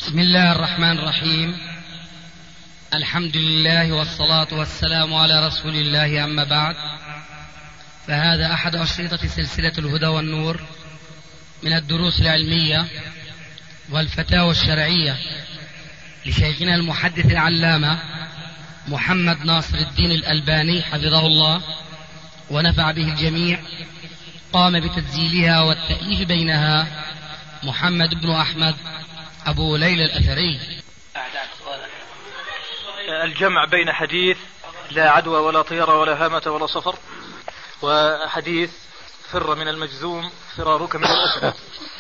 بسم الله الرحمن الرحيم. الحمد لله والصلاة والسلام على رسول الله، أما بعد، فهذا أحد أشرطة سلسلة الهدى والنور من الدروس العلمية والفتاوى الشرعية لشيخنا المحدث العلامة محمد ناصر الدين الألباني حفظه الله ونفع به الجميع. قام بتسجيلها والتأليف بينها محمد بن أحمد أبو ليلى الأثري. الجمع بين حديث لا عدوى ولا طيرة ولا هامة ولا صفر، وحديث فر من المجذوم فرارك من الأسد.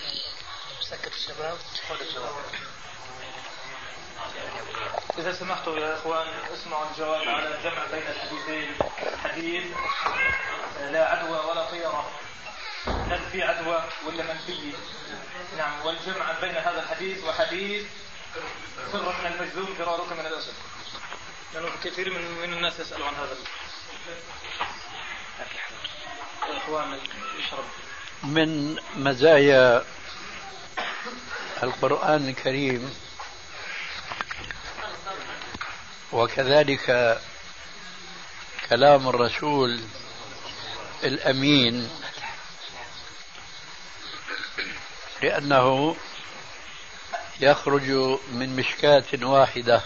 إذا سمحتوا يا إخوان اسمعوا الجواب على الجمع بين الحديثين. حديث لا عدوى ولا طيرة، هل في عدوى ولا منفي؟ نعم. والجمع بين هذا الحديث وحديث فر من المجذوم فرارك من الأسد، لأنه كثير من الناس يسألوا عن هذا. إخوان يشرب. من مزايا القرآن الكريم وكذلك كلام الرسول الأمين لأنه يخرج من مشكاة واحدة،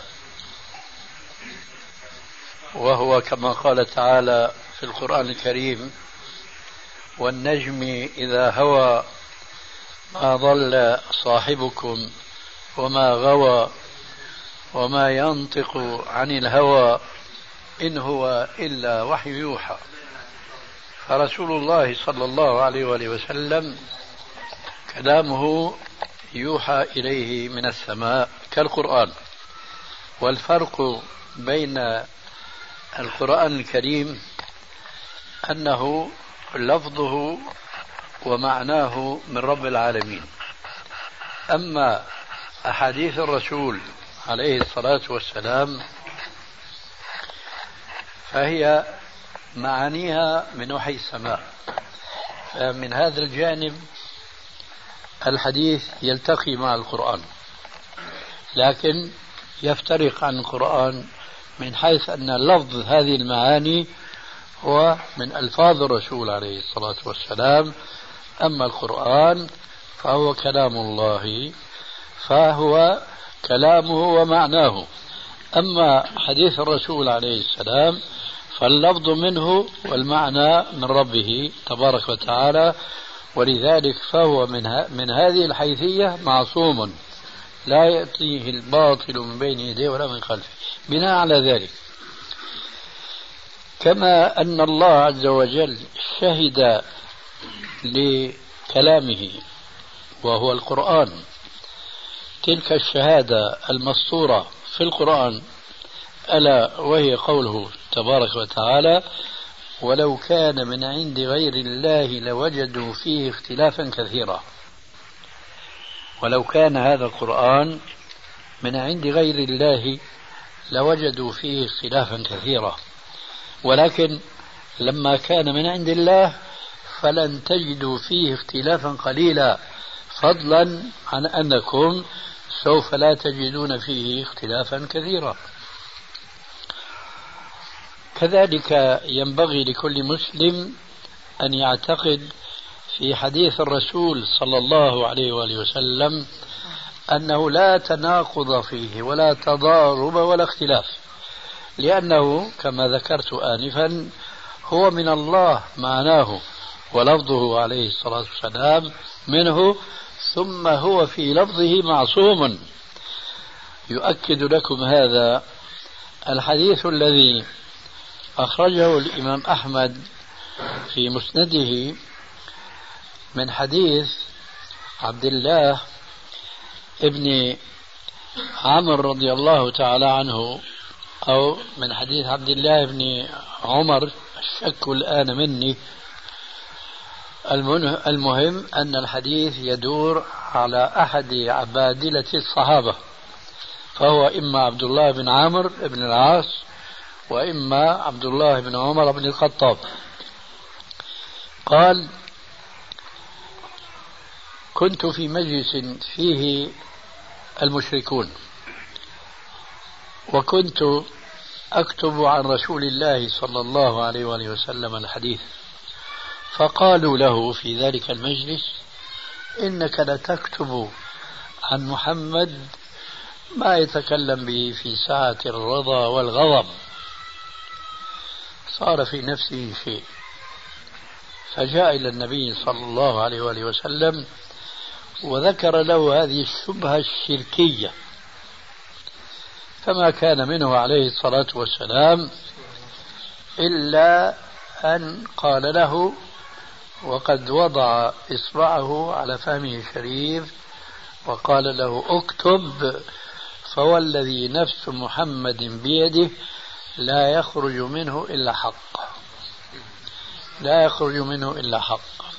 وهو كما قال تعالى في القرآن الكريم: والنجم إذا هوى ما ضل صاحبكم وما غوى وما ينطق عن الهوى إن هو إلا وحي يوحى. فرسول الله صلى الله عليه وآله وسلم كلامه يوحى إليه من السماء كالقرآن. والفرق بين القرآن الكريم أنه لفظه ومعناه من رب العالمين، أما أحاديث الرسول عليه الصلاة والسلام فهي معانيها من وحي السماء. فمن هذا الجانب الحديث يلتقي مع القرآن، لكن يفترق عن القرآن من حيث أن لفظ هذه المعاني هو من ألفاظ الرسول عليه الصلاة والسلام. أما القرآن فهو كلام الله، فهو كلامه ومعناه. أما حديث الرسول عليه السلام فاللفظ منه والمعنى من ربه تبارك وتعالى، ولذلك فهو من هذه الحيثية معصوم، لا يأتيه الباطل من بين يديه ولا من خلفه. بناء على ذلك، كما أن الله عز وجل شهد لكلامه وهو القرآن تلك الشهادة المسطورة في القرآن، ألا وهي قوله تبارك وتعالى: ولو كان من عند غير الله لوجدوا فيه اختلافا كثيرا. ولو كان هذا القرآن من عند غير الله لوجدوا فيه اختلافا كثيرا، ولكن لما كان من عند الله فلن تجدوا فيه اختلافا قليلا، فضلا عن أنكم سوف لا تجدون فيه اختلافا كثيرا. كذلك ينبغي لكل مسلم أن يعتقد في حديث الرسول صلى الله عليه وآله وسلم أنه لا تناقض فيه ولا تضارب ولا اختلاف، لأنه كما ذكرت آنفا هو من الله معناه ولفظه عليه الصلاة والسلام منه، ثم هو في لفظه معصوم. يؤكد لكم هذا الحديث الذي أخرجه الإمام أحمد في مسنده من حديث عبد الله ابن عمرو رضي الله تعالى عنه، أو من حديث عبد الله بن عمر، الشك الآن مني. المهم أن الحديث يدور على أحد عبادلة الصحابة، فهو إما عبد الله بن عمرو بن العاص وإما عبد الله بن عمر بن الخطاب. قال: كنت في مجلس فيه المشركون، وكنت أكتب عن رسول الله صلى الله عليه وآله وسلم الحديث، فقالوا له في ذلك المجلس: إنك لتكتب عن محمد ما يتكلم به في ساعة الرضا والغضب. صار في نفسه شيء، فجاء إلى النبي صلى الله عليه وآله وسلم وذكر له هذه الشبهة الشركية، فما كان منه عليه الصلاة والسلام إلا أن قال له، وقد وضع إصبعه على فمه الشريف وقال له: اكتب، فوالذي نفس محمد بيده لا يخرج منه إلا حق، لا يخرج منه إلا حق.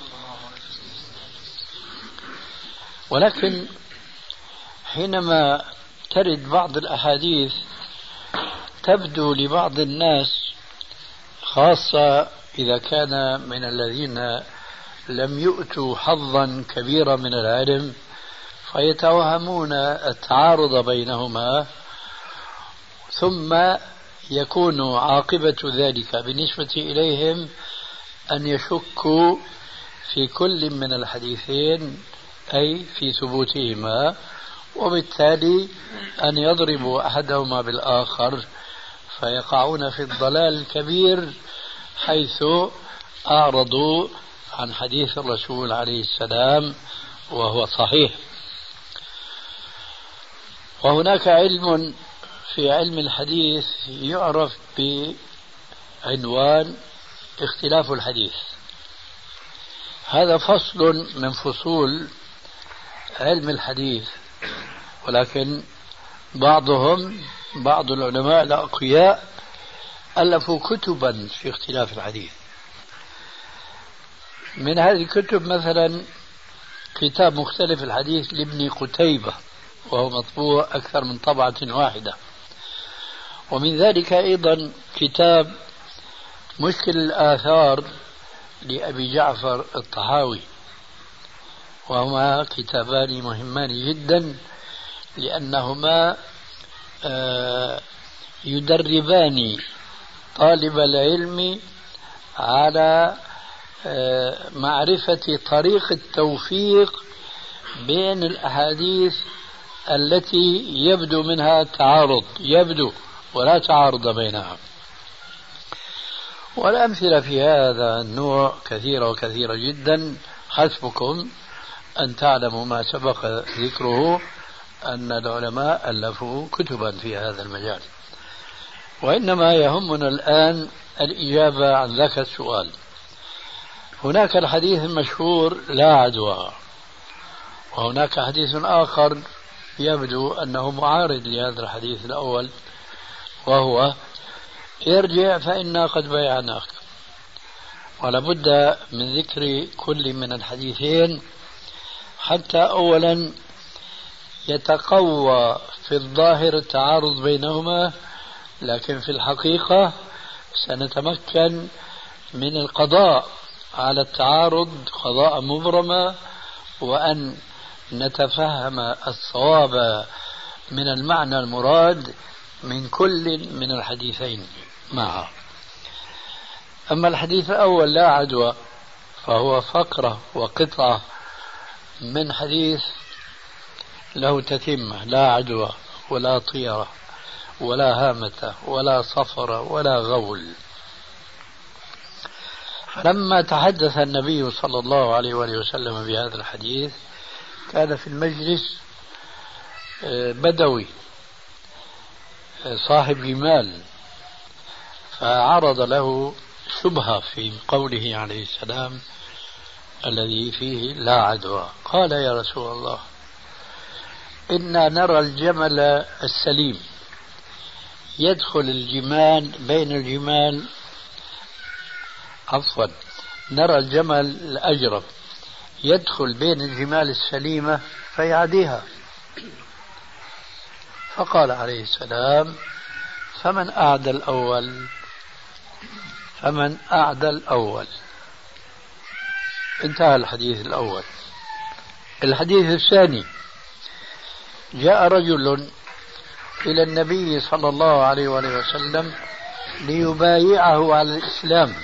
ولكن حينما ترد بعض الأحاديث تبدو لبعض الناس، خاصة إذا كان من الذين لم يؤتوا حظا كبيرا من العلم، فيتوهمون التعارض بينهما، ثم يكون عاقبة ذلك بالنسبة إليهم أن يشكوا في كل من الحديثين، أي في ثبوتهما، وبالتالي أن يضربوا أحدهما بالآخر، فيقعون في الضلال الكبير حيث أعرضوا عن حديث الرسول عليه السلام وهو صحيح. وهناك علم في علم الحديث يعرف بعنوان اختلاف الحديث. هذا فصل من فصول علم الحديث، ولكن بعض العلماء الأقوياء ألفوا كتبا في اختلاف الحديث. من هذه الكتب مثلا كتاب مختلف الحديث لابن قتيبة، وهو مطبوع أكثر من طبعة واحدة. ومن ذلك أيضا كتاب مشكل الآثار لأبي جعفر الطحاوي، وهما كتابان مهمان جدا، لأنهما يدربان طالب العلم على معرفة طريق التوفيق بين الأحاديث التي يبدو منها تعارض، يبدو ولا تعارض بينها. والأمثلة في هذا النوع كثيرة وكثيرة جدا. حسبكم أن تعلموا ما سبق ذكره أن العلماء ألفوا كتبا في هذا المجال، وإنما يهمنا الآن الإجابة عن ذاك السؤال. هناك الحديث المشهور لا عدوى، وهناك حديث آخر يبدو أنه معارض لهذا الحديث الأول، وهو: ارجع فإنا قد بايعناك. ولا بد من ذكر كل من الحديثين حتى أولا يتقوى في الظاهر التعارض بينهما، لكن في الحقيقة سنتمكن من القضاء على التعارض قضاء مبرما، وأن نتفهم الصواب من المعنى المراد من كل من الحديثين معا. أما الحديث الأول لا عدوى فهو فقرة وقطعة من حديث له تتمة: لا عدوى ولا طيرة ولا هامة ولا صفر ولا غول. فلما تحدث النبي صلى الله عليه وآله وسلم بهذا الحديث كان في المجلس بدوي صاحب جمال، فعرض له شبهة في قوله عليه السلام الذي فيه لا عدوى. قال: يا رسول الله، إنا نرى الجمل السليم يدخل الجمال بين الجمال، عفوا، نرى الجمل الأجرب يدخل بين الجمال السليمة فيعديها. فقال عليه السلام: فمن أعدى الأول، فمن أعدى الأول. انتهى الحديث الأول. الحديث الثاني: جاء رجل إلى النبي صلى الله عليه وآله وسلم ليبايعه على الإسلام،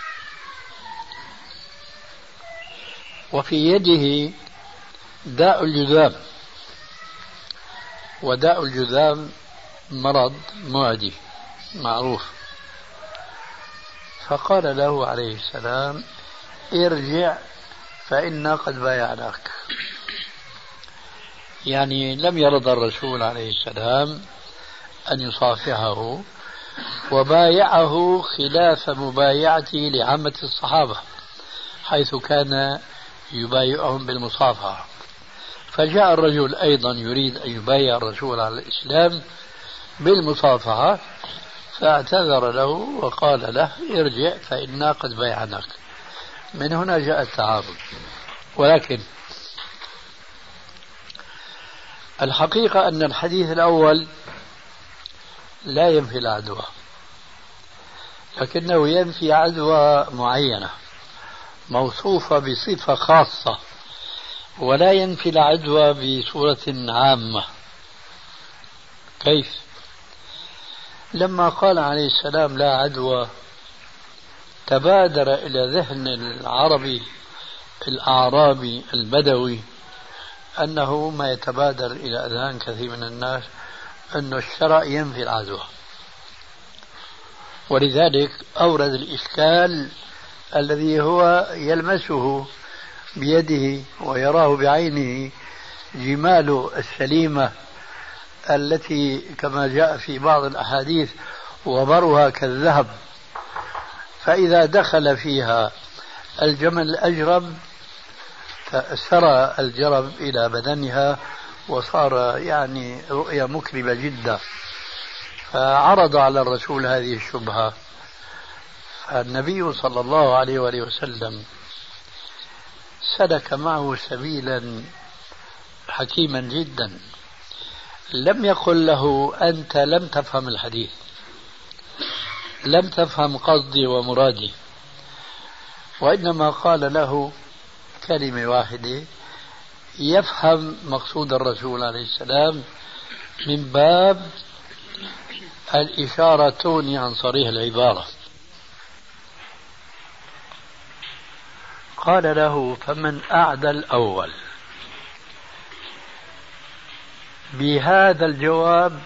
وفي يده داء الجذام، وداء الجذام مرض معدي معروف. فقال له عليه السلام: ارجع فإنا قد بايعناك. يعني لم يرضى الرسول عليه السلام أن يصافحه، وبايعه خلاف مبايعته لعامة الصحابة حيث كان يبايعهم بالمصافحة. فجاء الرجل أيضا يريد أن يبايع الرسول على الإسلام بالمصافحة، فاعتذر له وقال له: ارجع فإنا قد بايعناك. من هنا جاء التعارض. ولكن الحقيقة أن الحديث الأول لا ينفي العدوى، لكنه ينفي عدوى معينة موصوفة بصفة خاصة، ولا ينفي العدوى بصورة عامة. كيف؟ لما قال عليه السلام لا عدوى، تبادر إلى ذهن العربي الأعرابي البدوي أنه ما يتبادر إلى أذهان كثير من الناس أن الشرع ينفي العدوى، ولذلك أورد الإشكال الذي هو يلمسه بيده ويراه بعينه، جمال السليمة التي كما جاء في بعض الأحاديث وبرها كالذهب، فإذا دخل فيها الجمل الأجرب سرى الجرب إلى بدنها وصار يعني رؤية مكرمة جدا. فعرض على الرسول هذه الشبهة، فالنبي صلى الله عليه وآله وسلم سلك معه سبيلا حكيما جدا. لم يقل له: أنت لم تفهم الحديث، لم تفهم قصدي ومرادي، وإنما قال له كلمة واحدة يفهم مقصود الرسول عليه السلام من باب الإشارة تغني عن صريح العبارة. قال له: فمن أعدى الأول. بهذا الجواب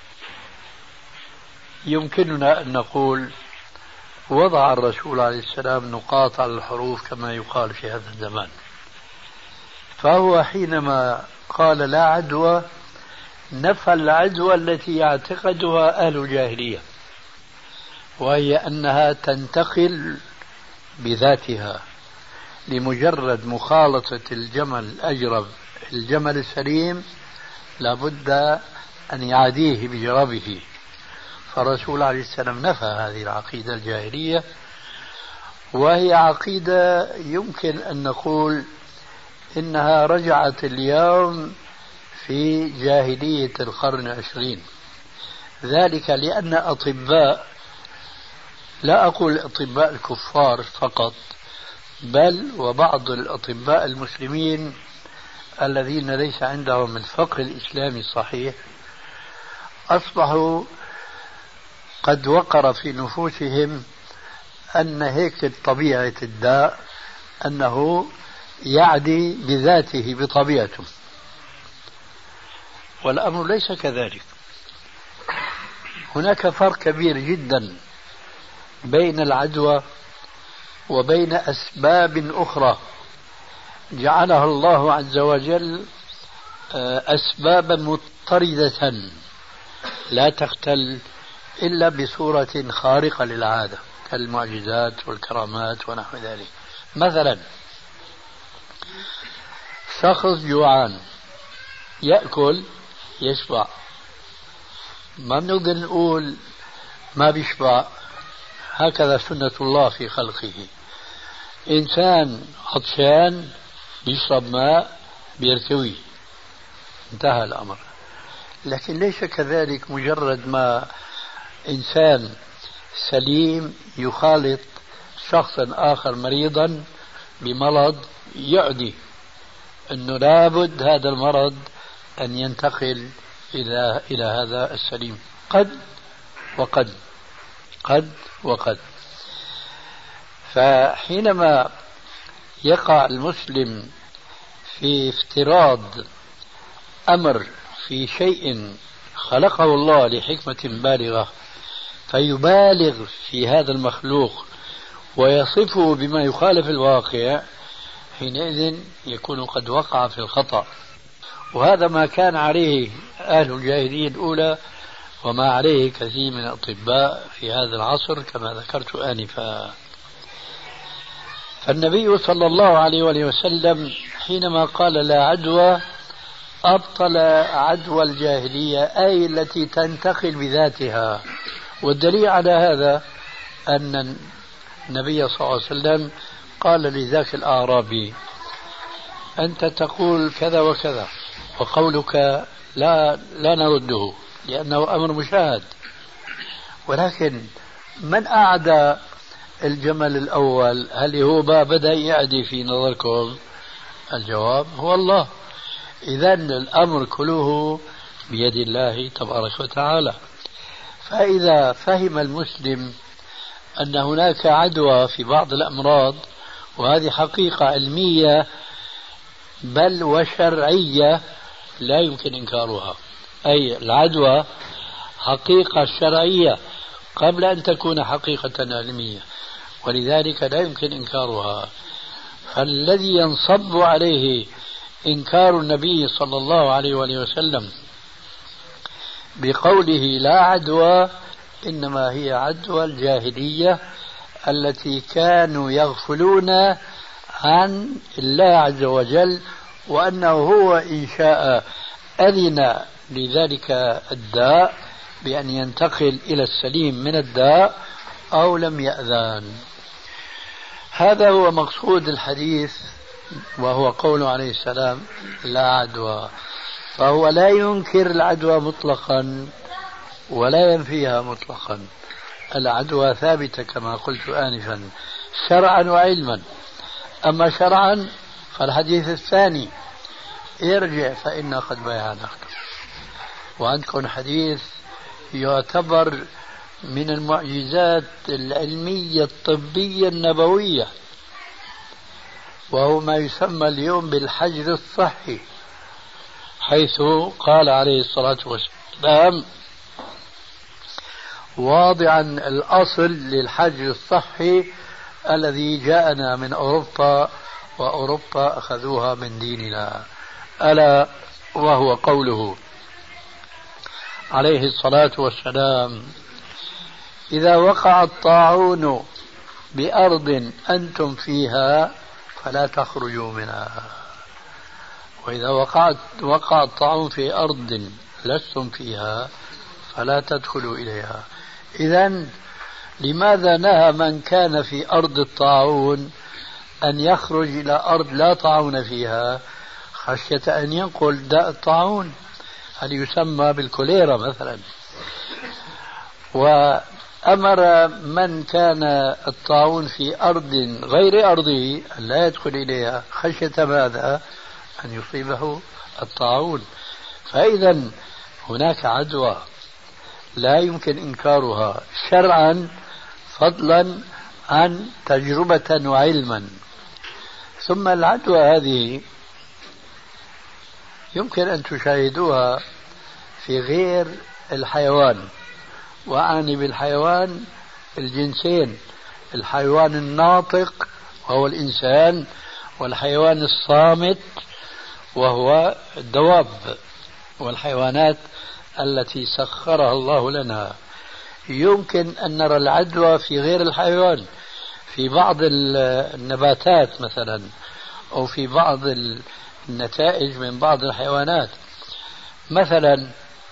يمكننا أن نقول وضع الرسول عليه السلام نقاط على الحروف كما يقال في هذا الزمان. فهو حينما قال لا عدوى نفى العدوى التي يعتقدها أهل الجاهلية، وهي أنها تنتقل بذاتها لمجرد مخالطة الجمل الأجرب الجمل السليم، لابد أن يعاديه بجربه. فالرسول عليه السلام نفى هذه العقيدة الجاهلية، وهي عقيدة يمكن أن نقول إنها رجعت اليوم في جاهلية القرن العشرين. ذلك لأن أطباء، لا أقول أطباء الكفار فقط، بل وبعض الأطباء المسلمين الذين ليس عندهم الفقه الإسلامي الصحيح، أصبحوا قد وقر في نفوسهم أن هيك طبيعة الداء أنه يعدي بذاته بطبيعته، والأمر ليس كذلك. هناك فرق كبير جدا بين العدوى وبين أسباب أخرى جعلها الله عز وجل أسبابا مضطردة لا تختل إلا بصورة خارقة للعادة كالمعجزات والكرامات ونحو ذلك. مثلا شخص جوعان يأكل يشبع، ما بنقدر نقول ما بيشبع، هكذا سنة الله في خلقه. إنسان عطشان بيشرب ماء بيرتوي، انتهى الأمر. لكن ليس كذلك مجرد ما إنسان سليم يخالط شخصا آخر مريضا بمرض يعدي، أنه لابد هذا المرض أن ينتقل إلى هذا السليم. قد وقد، قد وقد. فحينما يقع المسلم في افتراض أمر في شيء خلقه الله لحكمة بالغة فيبالغ في هذا المخلوق ويصفه بما يخالف الواقع، حينئذ يكون قد وقع في الخطأ. وهذا ما كان عليه أهل الجاهلية الأولى وما عليه كثير من الأطباء في هذا العصر كما ذكرت آنفا. فالنبي صلى الله عليه وسلم حينما قال لا عدوى أبطل عدوى الجاهلية، أي التي تنتقل بذاتها. والدليل على هذا أن النبي صلى الله عليه وسلم قال لذاك الأعرابي أنت تقول كذا وكذا وقولك لا نرده لأنه أمر مشاهد، ولكن من أعدى الجمل الأول؟ هل هو بدأ يعدي في نظركم؟ الجواب هو الله. إذن الأمر كله بيد الله تبارك وتعالى. فإذا فهم المسلم أن هناك عدوى في بعض الأمراض، وهذه حقيقة علمية بل وشرعية لا يمكن إنكارها، أي العدوى حقيقة شرعية قبل أن تكون حقيقة علمية، ولذلك لا يمكن إنكارها. فالذي ينصب عليه إنكار النبي صلى الله عليه وسلم بقوله لا عدوى إنما هي عدوى الجاهلية التي كانوا يغفلون عن الله عز وجل، وأنه هو إن شاء أذن لذلك الداء بأن ينتقل إلى السليم من الداء أو لم يأذن. هذا هو مقصود الحديث، وهو قوله عليه السلام لا عدوى. فهو لا ينكر العدوى مطلقا ولا ينفيها مطلقا. العدوى ثابتة كما قلت آنفا شرعا وعلما. أما شرعا فالحديث الثاني ارجع فإنا قد بايعناك. وعندكم حديث يعتبر من المعجزات العلمية الطبية النبوية، وهو ما يسمى اليوم بالحجر الصحي، حيث قال عليه الصلاة والسلام واضعا الأصل للحجر الصحي الذي جاءنا من أوروبا، وأوروبا أخذوها من ديننا، ألا وهو قوله عليه الصلاة والسلام إذا وقع الطاعون بأرض أنتم فيها فلا تخرجوا منها، وإذا وقع الطاعون في أرض لستم فيها فلا تدخلوا إليها. إذن لماذا نهى من كان في أرض الطاعون أن يخرج إلى أرض لا طاعون فيها خشية أن ينقل داء الطاعون، هل يسمى بالكوليرا مثلا؟ وأمر من كان الطاعون في أرض غير أرضه أن لا يدخل إليها خشية ماذا؟ أن يصيبه الطاعون. فإذا هناك عدوى لا يمكن إنكارها شرعا فضلا عن تجربة وعلما. ثم العدوى هذه يمكن أن تشاهدوها في غير الحيوان، وأعني بالحيوان الجنسين، الحيوان الناطق وهو الإنسان، والحيوان الصامت وهو الدواب والحيوانات التي سخرها الله لنا. يمكن أن نرى العدوى في غير الحيوان، في بعض النباتات مثلا، أو في بعض النتائج من بعض الحيوانات. مثلا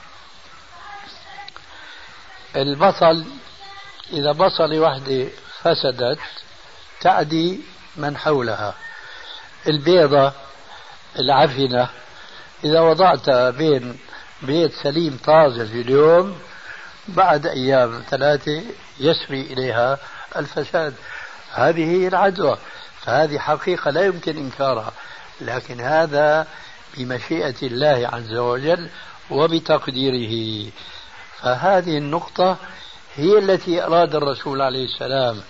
البصل، إذا بصلة واحدة فسدت تعدي من حولها. البيضة العفنة إذا وضعتها بين بيت سليم طازج اليوم بعد أيام 3 يسري إليها الفساد. هذه هي العدوى. فهذه حقيقة لا يمكن إنكارها، لكن هذا بمشيئة الله عز وجل وبتقديره. فهذه النقطة هي التي أراد الرسول عليه السلام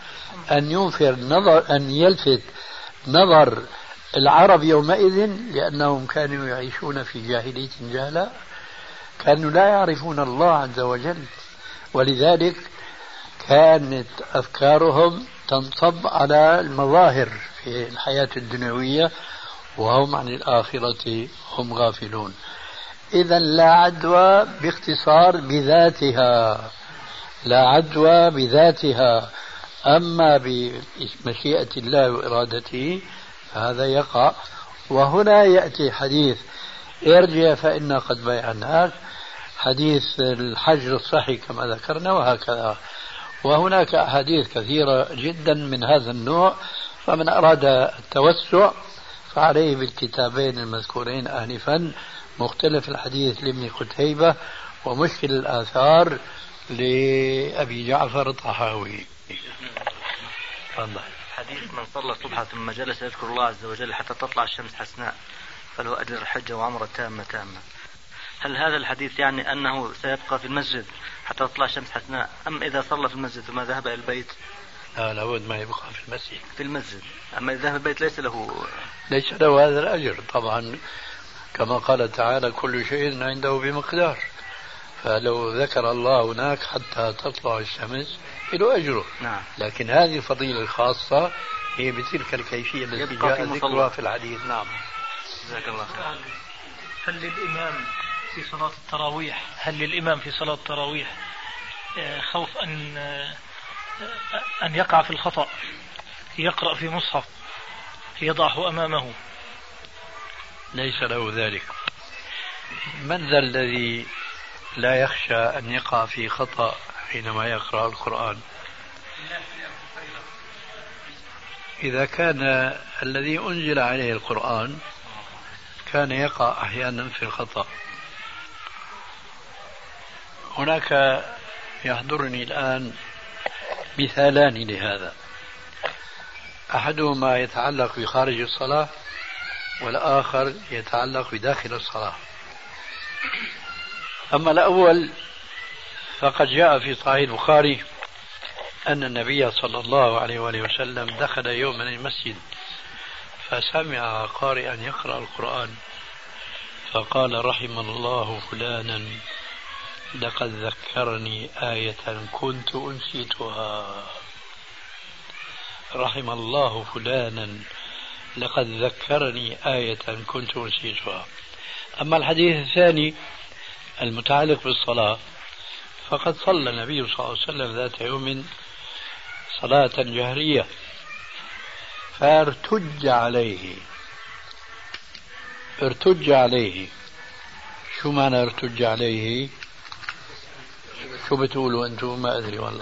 أن يلفت نظر العرب يومئذ، لأنهم كانوا يعيشون في جاهلية جهلاء، كانوا لا يعرفون الله عز وجل، ولذلك كانت أفكارهم تنصب على المظاهر في الحياة الدنيوية وهم عن الآخرة هم غافلون. إذا لا عدوى باختصار بذاتها، لا عدوى بذاتها، أما بمشيئة الله وإرادته هذا يقع. وهنا يأتي حديث ارجع فإنا قد بايعناك، حديث الحجر الصحي كما ذكرنا، وهكذا. وهناك أحاديث كثيرة جدا من هذا النوع، فمن أراد التوسع فعليه بالكتابين المذكورين آنفا، مختلف الحديث لابن قتيبة ومشكل الآثار لأبي جعفر الطحاوي. حديث من صلى الصبح ثم جلس يذكر الله عز وجل حتى تطلع الشمس حسناء فله أجر حجة وعمرة تامة. هل هذا الحديث يعني أنه سيبقى في المسجد حتى تطلع الشمس حسناء، أم إذا صلى في المسجد ثم ذهب إلى البيت؟ لا، لابد ما يبقى في المسجد. أما إذا ذهب البيت ليس له هذا الأجر طبعا، كما قال تعالى كل شيء عنده بمقدار، فلو ذكر الله هناك حتى تطلع الشمس له أجره. نعم. لكن هذه الفضيلة الخاصة هي بتلك الكيفية التي جاء ذكرها في الحديث. نعم. جزاك الله خير. هل للإمام في صلاة التراويح خوف أن يقع في الخطأ، يقرأ في مصحف يضعه أمامه؟ ليس له ذلك. من ذا الذي لا يخشى أن يقع في خطأ حينما يقرأ القرآن؟ إذا كان الذي أنزل عليه القرآن كان يقع أحيانا في الخطأ. هناك يحضرني الآن مثالان لهذا، أحدهما يتعلق بخارج الصلاة والآخر يتعلق بداخل الصلاة. أما الأول فقد جاء في صحيح البخاري أن النبي صلى الله عليه وآله وسلم دخل يوما المسجد فسمع قارئا يقرأ القرآن فقال رحم الله فلانا لقد ذكرني آية كنت أنسيتها. رحم الله فلانا لقد ذكرني آية كنت أنسيتها. أما الحديث الثاني المتعلق بالصلاة فقد صلى النبي صلى الله عليه وسلم ذات يوم صلاة جهرية فارتج عليه. شو معنى ارتج عليه؟ شو بتقولوا أنتم؟ ما أدري والله.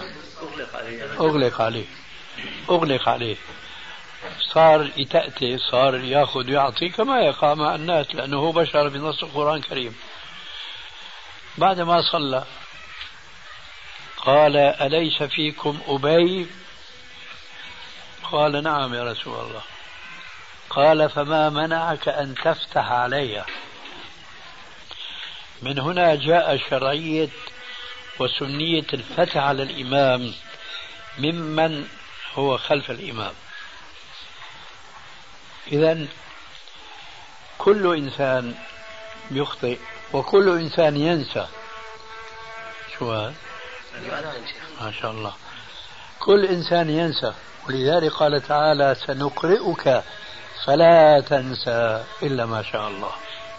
أغلق عليه. صار يتأتي، صار يأخذ يعطي كما يقع مع الناس، لأنه هو بشر بنص القرآن الكريم. بعد ما صلى قال أليس فيكم أبي؟ قال نعم يا رسول الله. قال فما منعك أن تفتح علي؟ من هنا جاء شرعية وسنية الفتح على الإمام ممن هو خلف الإمام. إذن كل إنسان يخطئ وكل إنسان ينسى. شو هذا؟ ما شاء الله. كل إنسان ينسى، ولذلك قال تعالى سنقرئك فلا تنسى إلا ما شاء الله.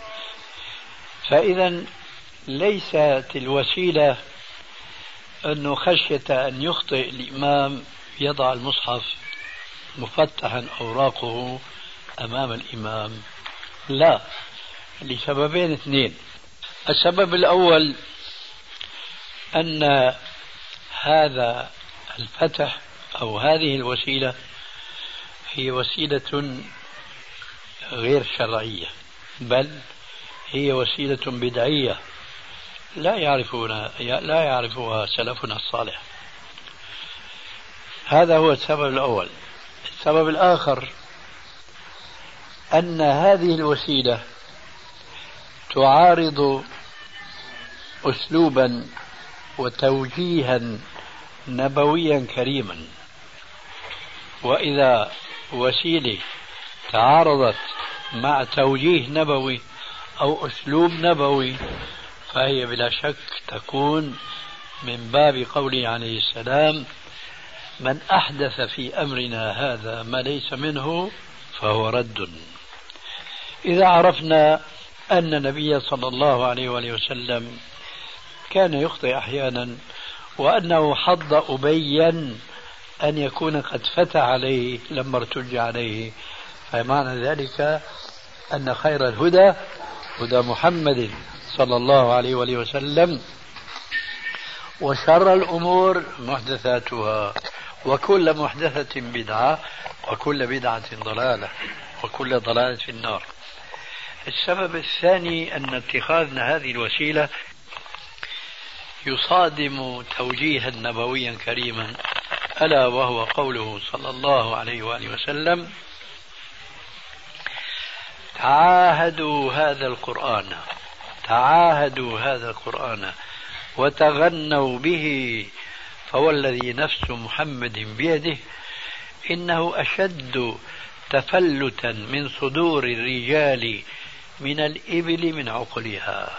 فإذا ليست الوسيلة أنه خشية أن يخطئ الإمام يضع المصحف مفتحا أوراقه أمام الإمام، لا، لسببين اثنين. السبب الأول أن هذا الفتح أو هذه الوسيلة هي وسيلة غير شرعية، بل هي وسيلة بدعية لا يعرفها سلفنا الصالح. هذا هو السبب الأول. السبب الآخر أن هذه الوسيلة تعارض أسلوبا وتوجيها نبويا كريما، وإذا وسيلة تعارضت مع توجيه نبوي أو أسلوب نبوي فهي بلا شك تكون من باب قوله عليه السلام: من أحدث في أمرنا هذا ما ليس منه فهو رد. إذا عرفنا أن النبي صلى الله عليه وآله وسلم كان يخطئ أحيانا وأنه حض أبيا أن يكون قد فتى عليه لما ارتج عليه، فمعنى ذلك أن خير الهدى هدى محمد صلى الله عليه وآله وسلم، وشر الأمور محدثاتها، وكل محدثة بدعة، وكل بدعة ضلالة، وكل ضلالة في النار. السبب الثاني أن اتخاذنا هذه الوسيلة يصادم توجيها نبويا كريما، ألا وهو قوله صلى الله عليه وآله وسلم: تعاهدوا هذا القرآن وتغنوا به، فوالذي نفس محمد بيده إنه أشد تفلتا من صدور الرجال من الإبل من عقلها.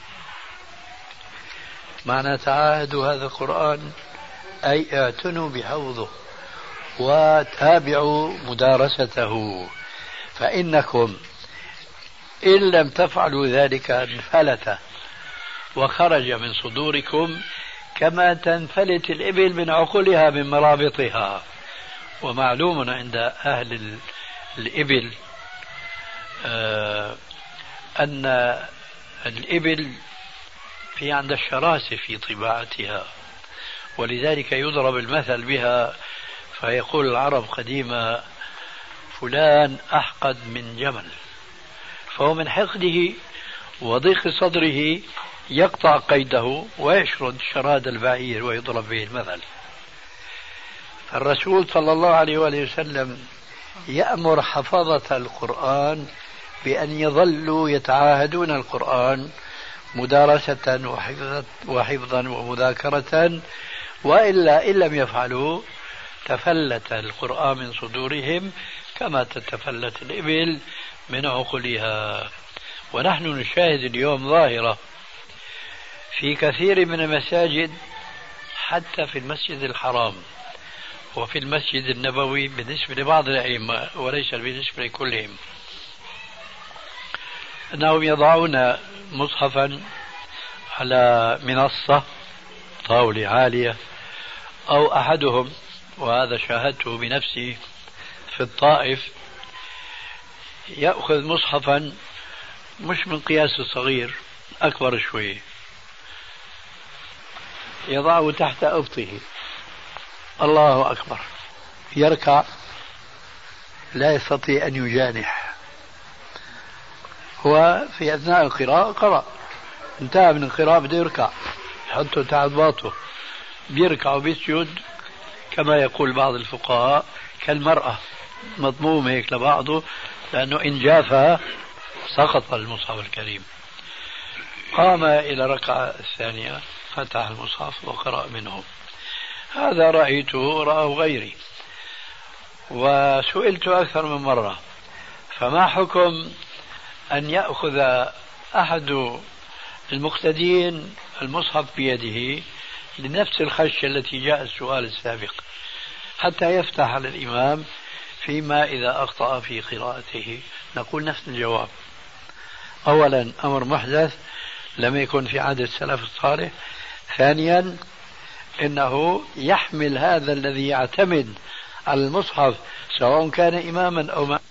معنى تعاهدوا هذا القرآن أي اعتنوا بحوضه وتابعوا مدارسته، فإنكم إن لم تفعلوا ذلك انفلت وخرج من صدوركم كما تنفلت الإبل من عقلها من مرابطها. ومعلوم عند أهل الإبل أن الإبل في عند الشراسة في طباعتها، ولذلك يضرب المثل بها، فيقول العرب قديما: فلان أحقد من جمل، فهو من حقده وضيق صدره يقطع قيده ويشرد شراد البعير ويضرب به المثل. الرسول صلى الله عليه وآله وسلم يأمر حفظة القرآن بأن يظلوا يتعاهدون القرآن مدارسة وحفظا ومذاكرة، وإلا إن لم يفعلوا تفلت القرآن من صدورهم كما تتفلت الإبل من عقلها. ونحن نشاهد اليوم ظاهرة في كثير من المساجد، حتى في المسجد الحرام وفي المسجد النبوي بالنسبة لبعض الأئمة وليس بالنسبة لكلهم، أنهم يضعون مصحفا على منصة طاولة عالية، أو أحدهم، وهذا شاهدته بنفسي في الطائف، يأخذ مصحفا مش من قياس الصغير، أكبر شوي، يضعه تحت أبطه، الله أكبر، يركع لا يستطيع أن يجانح، هو في أثناء القراءة قرأ، انتهى من القراءة بده يركع، يحطه تحت باطه، بيركع وبيسجد كما يقول بعض الفقهاء كالمرأة، مضموم هيك لبعضه، لأنه إن جافها سقط المصحف الكريم. قام إلى الركعة الثانية، فتح المصحف وقرأ منه. هذا رأيته رآه غيري، وسئلت أكثر من مرة: فما حكم أن يأخذ أحد المقتدين المصحف بيده لنفس الخشية التي جاء السؤال السابق، حتى يفتح على الإمام فيما إذا أخطأ في قراءته؟ نقول نفس الجواب: أولا أمر محدث لم يكن في عادة السلف الصالح، ثانيا إنه يحمل هذا الذي يعتمد على المصحف سواء كان إماما أو ما.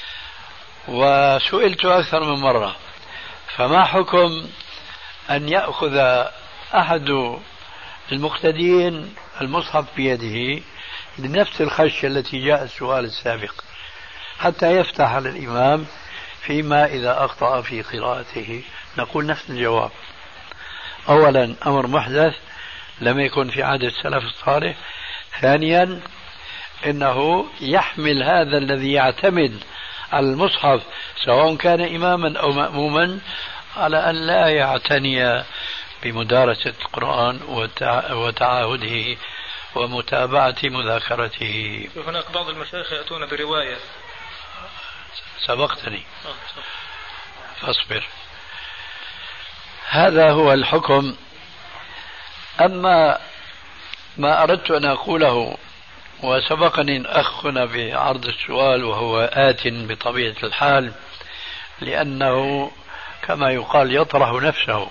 وسئلت أكثر من مرة: فما حكم أن يأخذ أحد المقتدين المصحف بيده لنفس الخشية التي جاء السؤال السابق، حتى يفتح على الإمام فيما إذا أخطأ في قراءته؟ نقول نفس الجواب: أولا أمر محدث لم يكن في عادة السلف الصالح، ثانيا إنه يحمل هذا الذي يعتمد على المصحف سواء كان إماما أو مأموما على أن لا يعتني بمدارسة القرآن وتعاهده ومتابعة مذاكرته. هناك بعض المشايخ يأتون برواية. سبقتني فاصبر. هذا هو الحكم. أما ما أردت أن أقوله، وسبقني أخنا بعرض السؤال وهو آت بطبيعة الحال، لأنه كما يقال يطرح نفسه.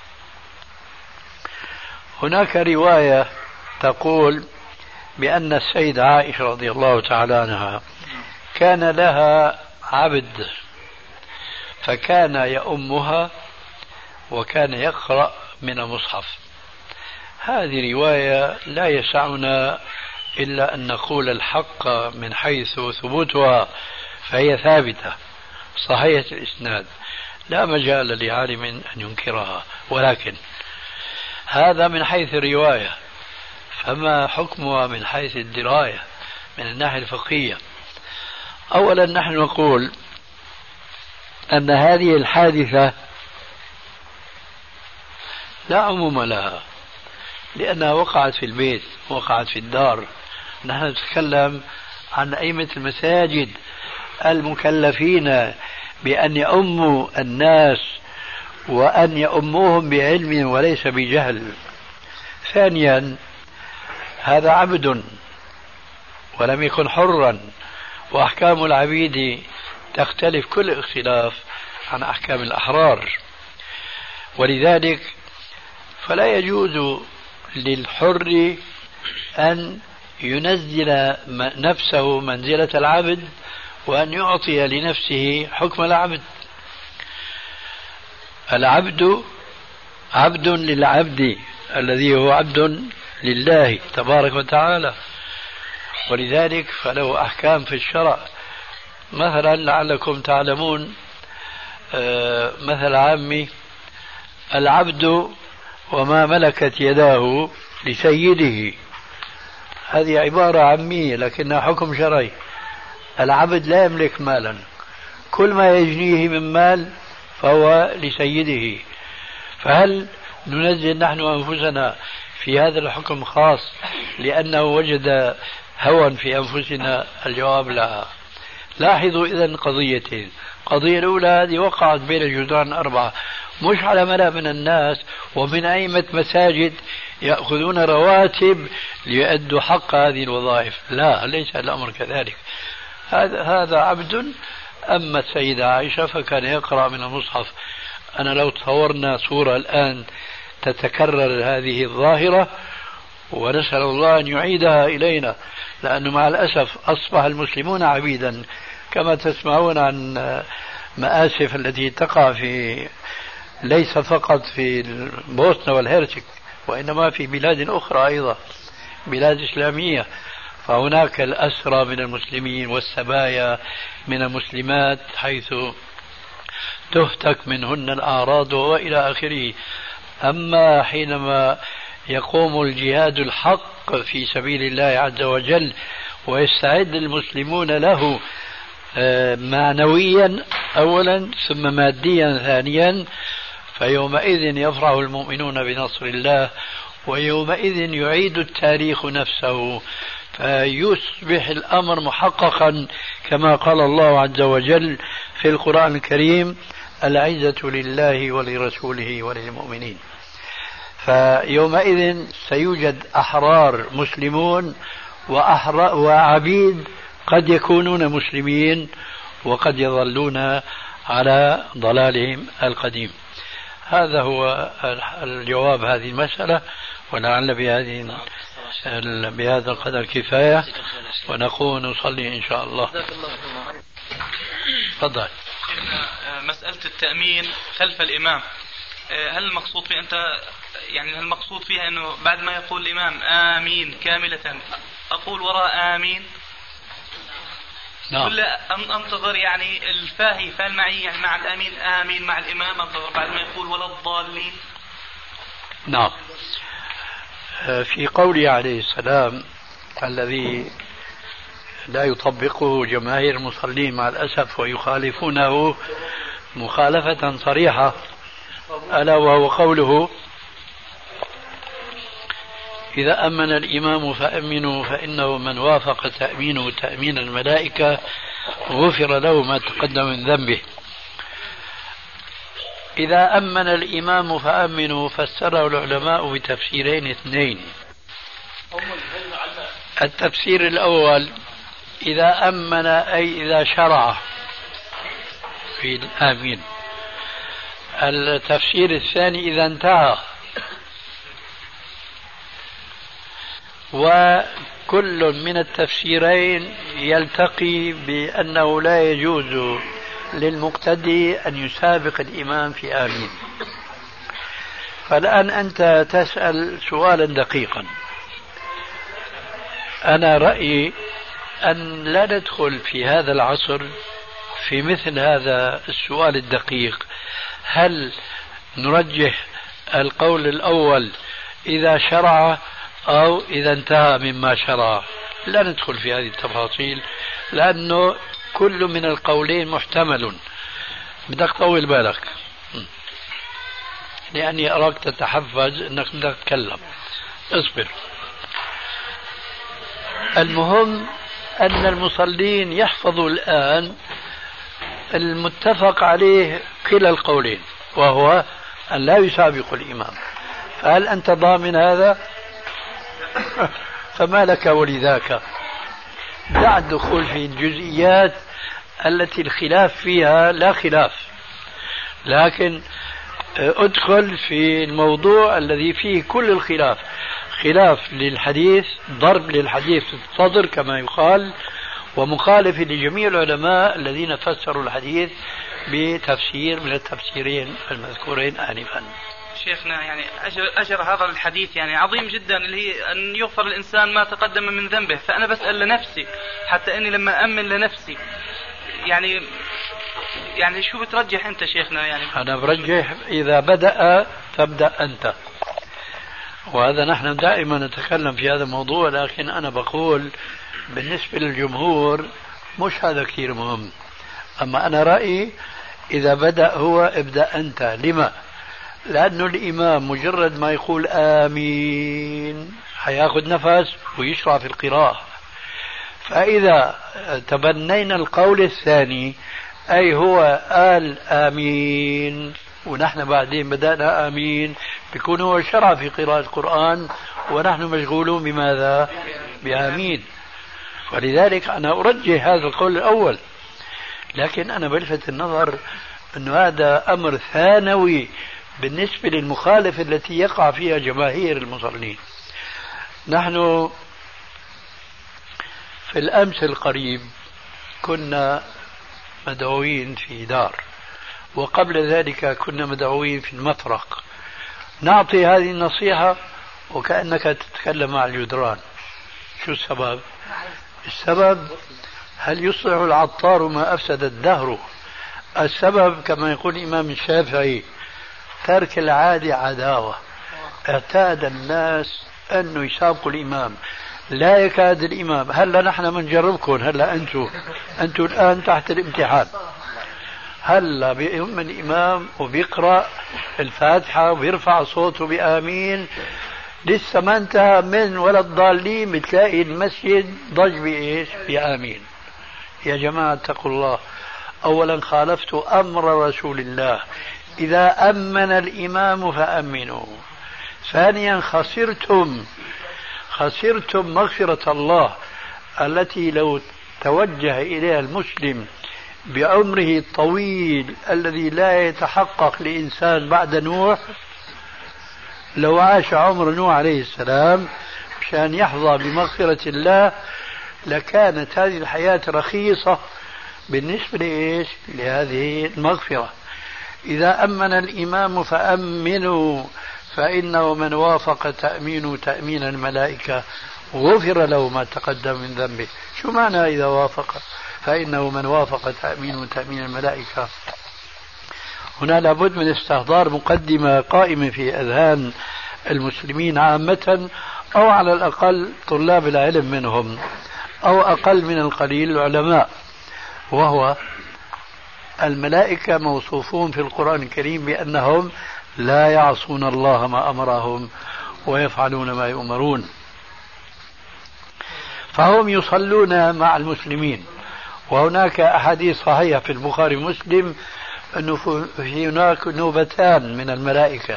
هناك رواية تقول بأن السيدة عائشة رضي الله تعالى عنها كان لها عبد فكان يؤمها وكان يقرأ من المصحف. هذه رواية لا يسعنا إلا أن نقول الحق من حيث ثبوتها، فهي ثابتة صحيحة الإسناد، لا مجال لعالم أن ينكرها، ولكن هذا من حيث الرواية، فما حكمها من حيث الدراية من الناحية الفقهية؟ أولا نحن نقول أن هذه الحادثة لا عموم لها، لأنها وقعت في البيت، وقعت في الدار. نحن نتكلم عن أئمة المساجد المكلفين بأن يؤموا الناس وأن يؤموهم بعلم وليس بجهل. ثانيا هذا عبد ولم يكن حرا، وأحكام العبيد تختلف كل اختلاف عن أحكام الأحرار، ولذلك فلا يجوز للحر أن ينزل نفسه منزلة العبد وأن يعطي لنفسه حكم العبد. العبد عبد للعبد الذي هو عبد لله تبارك وتعالى، ولذلك فله أحكام في الشرع. مثلا لعلكم تعلمون مثل عامي: العبد وما ملكت يداه لسيده. هذه عبارة عامية لكنها حكم شرعي. العبد لا يملك مالا، كل ما يجنيه من مال فهو لسيده. فهل ننزل نحن أنفسنا في هذا الحكم خاص لأنه وجد هوى في أنفسنا؟ الجواب لا. لاحظوا إذن قضيتين: القضية الأولى هذه وقعت بين الجدران 4، مش على ملأ من الناس ومن أئمة مساجد يأخذون رواتب ليؤدوا حق هذه الوظائف، لا، ليس الأمر كذلك. هذا عبد. أما السيدة عائشة فكان يقرأ من المصحف. أنا لو تصورنا صورة الآن تتكرر هذه الظاهرة، ونسأل الله أن يعيدها إلينا، لأنه مع الأسف أصبح المسلمون عبيدا، كما تسمعون عن مآسف التي تقع في ليس فقط في البوسنة والهرسك، وإنما في بلاد أخرى أيضا، بلاد إسلامية. فهناك الأسرى من المسلمين والسبايا من المسلمات حيث تهتك منهن الأعراض وإلى آخره. أما حينما يقوم الجهاد الحق في سبيل الله عز وجل ويستعد المسلمون له معنويا أولا ثم ماديا ثانيا، فيومئذ يفرح المؤمنون بنصر الله، ويومئذ يعيد التاريخ نفسه، فيصبح الأمر محققا كما قال الله عز وجل في القرآن الكريم: العزة لله ولرسوله وللمؤمنين. فيومئذ سيوجد أحرار مسلمون وعبيد قد يكونون مسلمين وقد يظلون على ضلالهم القديم. هذا هو الجواب هذه المسألة، ولعل بهذا القدر كفاية، ونقوم نصلي إن شاء الله. تفضل. مسألة التأمين خلف الإمام، هل المقصود فيه هل المقصود فيها أنه بعد ما يقول الإمام آمين كاملة أقول وراء آمين؟ نعم. ولا أنتظر الفاهي فال معي مع الآمين آمين مع الإمام، أنتظر بعد ما يقول ولا الضالين؟ نعم. في قوله عليه السلام الذي لا يطبقه جماهير المصلين مع الأسف ويخالفونه مخالفة صريحة، ألا وهو قوله إذا أمن الإمام فأمنوا فإنه من وافق تأمينه تأمين الملائكة غفر له ما تقدم من ذنبه. إذا أمن الإمام فأمنوا فسره العلماء بتفسيرين اثنين. التفسير الأول إذا أمن أي إذا شرع في الآمين. التفسير الثاني إذا انتهى. وكل من التفسيرين يلتقي بأنه لا يجوز للمقتدي أن يسابق الإمام في آمين. فالآن أنت تسأل سؤالا دقيقا. أنا رأيي أن لا ندخل في هذا العصر في مثل هذا السؤال الدقيق. هل نرجح القول الأول إذا شرع أو إذا انتهى مما شرع؟ لا ندخل في هذه التفاصيل لأنه كل من القولين محتمل. بدك طول بالك لأني أراك تتحفز أنك بدك تتكلم. اصبر. المهم أن المصلين يحفظوا الآن المتفق عليه كلا القولين، وهو أن لا يسابق الإمام. فهل أنت ضامن هذا؟ فما لك ولذاك. دع الدخول في الجزئيات التي الخلاف فيها لا خلاف، لكن ادخل في الموضوع الذي فيه كل الخلاف. خلاف للحديث، ضرب للحديث في الصدر كما يقال، ومخالف لجميع العلماء الذين فسروا الحديث بتفسير من التفسيرين المذكورين آنفا. شيخنا يعني أجر هذا الحديث يعني عظيم جدا، اللي هي أن يغفر الإنسان ما تقدم من ذنبه. فأنا بسأل لنفسي، حتى أني لما أمن لنفسي يعني شو بترجح أنت شيخنا؟ يعني أنا برجح إذا بدأ تبدأ أنت، وهذا نحن دائما نتكلم في هذا الموضوع، لكن أنا بقول بالنسبة للجمهور مش هذا كثير مهم. أما أنا رأيي إذا بدأ هو ابدأ أنت. لما؟ لأنه الإمام مجرد ما يقول آمين حياخذ نفس ويشرع في القراءة. فإذا تبنينا القول الثاني أي هو قال آمين ونحن بعدين بدأنا آمين، بيكون هو شرع في قراءة القرآن ونحن مشغولون بماذا؟ بآمين. ولذلك أنا أرجح هذا القول الأول، لكن أنا بلفت النظر أن هذا أمر ثانوي بالنسبة للمخالفة التي يقع فيها جماهير المصلين. نحن في الأمس القريب كنا مدعوين في دار، وقبل ذلك كنا مدعوين في المفرق. نعطي هذه النصيحة وكأنك تتكلم مع الجدران. شو السبب؟ السبب هل يصلح العطار ما أفسد الدهر؟ السبب كما يقول الإمام الشافعي ترك العادة عداوة. اعتاد الناس أنه يسابقوا الإمام، لا يكاد الإمام. هلا نحن بنجربكم، هلا أنتم الآن تحت الامتحان. هلا بيؤم الإمام وبيقرأ الفاتحة وبيرفع صوته بآمين، لسه ما انتهى من ولا الضالين بتلاقي المسجد ضج بإيش؟ بآمين. يا جماعة اتقوا الله. أولا خالفت أمر رسول الله، إذا أمن الإمام فأمنوا. ثانيا خسرتم مغفرة الله التي لو توجه إليها المسلم بعمره الطويل الذي لا يتحقق لإنسان بعد نوح، لو عاش عمر نوح عليه السلام مشان يحظى بمغفرة الله لكانت هذه الحياة رخيصة بالنسبة لإيش؟ لهذه المغفرة. إذا أمن الإمام فأمنوا فإنه من وافق تأمين تأمين الملائكة غفر له ما تقدم من ذنبه. شو معنى إذا وافق؟ فإنه من وافق تأمين تأمين الملائكة. هنا لابد من استحضار مقدمة قائمة في أذهان المسلمين عامة، أو على الأقل طلاب العلم منهم، أو أقل من القليل العلماء، وهو الملائكة موصوفون في القرآن الكريم بأنهم لا يعصون الله ما أمرهم ويفعلون ما يؤمرون. فهم يصلون مع المسلمين. وهناك أحاديث صحيحة في البخاري ومسلم أنه في هناك نوبتان من الملائكة،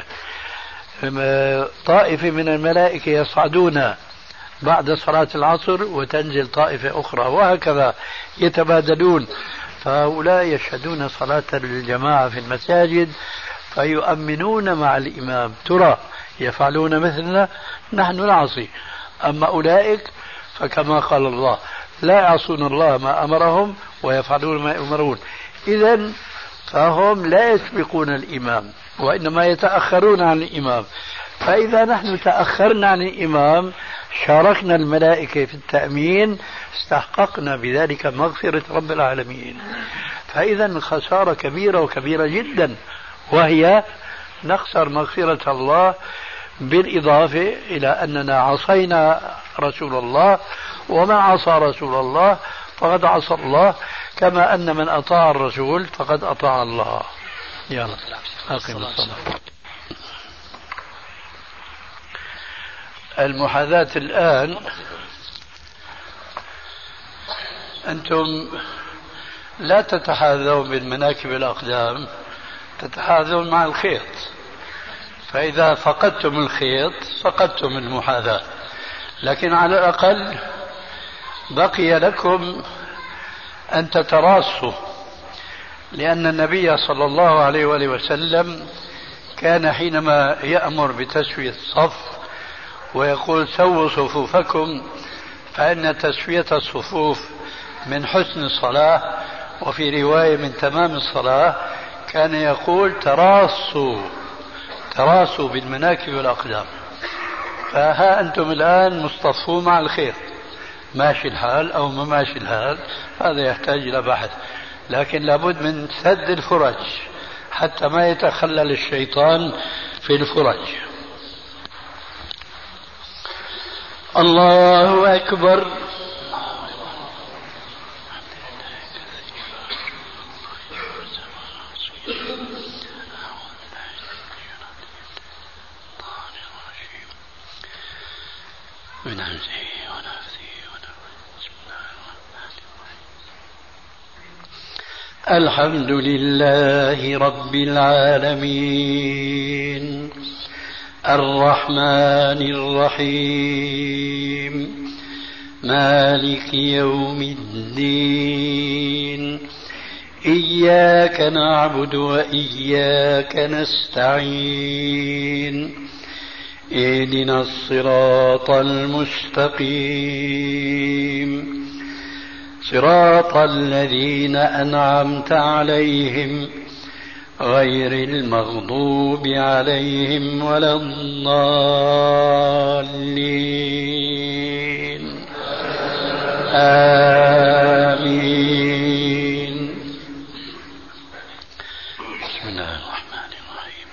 طائفة من الملائكة يصعدون بعد صلاة العصر وتنزل طائفة أخرى، وهكذا يتبادلون. فهؤلاء يشهدون صلاة الجماعة في المساجد فيؤمنون مع الإمام. ترى يفعلون مثلنا؟ نحن نعصي. أما أولئك فكما قال الله لا يعصون الله ما أمرهم ويفعلون ما يؤمرون. إذن فهم لا يسبقون الإمام وإنما يتأخرون عن الإمام. فإذا نحن تأخرنا عن الإمام شاركنا الملائكة في التأمين، استحققنا بذلك مغفرة رب العالمين. فإذا خسارة كبيرة وكبيرة جدا، وهي نخسر مغفرة الله، بالإضافة إلى أننا عصينا رسول الله، ومن عصى رسول الله فقد عصى الله، كما أن من أطاع الرسول فقد أطاع الله. يلا أقم الصلاة. المحاذاة الآن، أنتم لا تتحاذون بالمناكب الأقدام، تتحاذون مع الخيط. فإذا فقدتم الخيط فقدتم المحاذاة، لكن على الأقل بقي لكم أن تتراصوا، لأن النبي صلى الله عليه وآله وسلم كان حينما يأمر بتسوية الصف ويقول سووا صفوفكم فإن تسوية الصفوف من حسن الصلاة، وفي رواية من تمام الصلاة، كان يقول تراصوا بالمناكب والأقدام. فها أنتم الآن مصطفون مع الخير، ماشي الحال أو ما ماشي الحال، هذا يحتاج إلى بحث، لكن لابد من سد الفرج حتى ما يتخلل الشيطان في الفرج. الله أكبر. الحمد لله رب العالمين الرحمن الرحيم مالك يوم الدين إياك نعبد وإياك نستعين اهدنا الصراط المستقيم صراط الذين أنعمت عليهم غير المغضوب عليهم ولا الضالين آمين. بسم الله الرحمن الرحيم.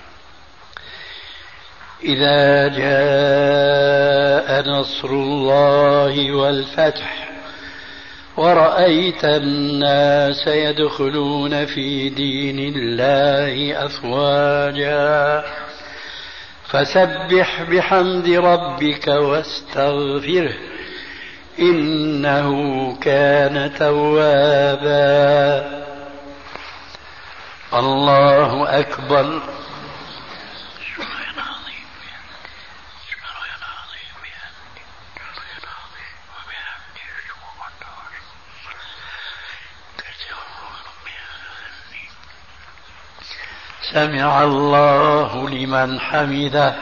إذا جاء نصر الله والفتح ورأيت الناس يدخلون في دين الله أفواجا فسبح بحمد ربك واستغفره إنه كان توابا. الله أكبر. سمع الله لمن حمده.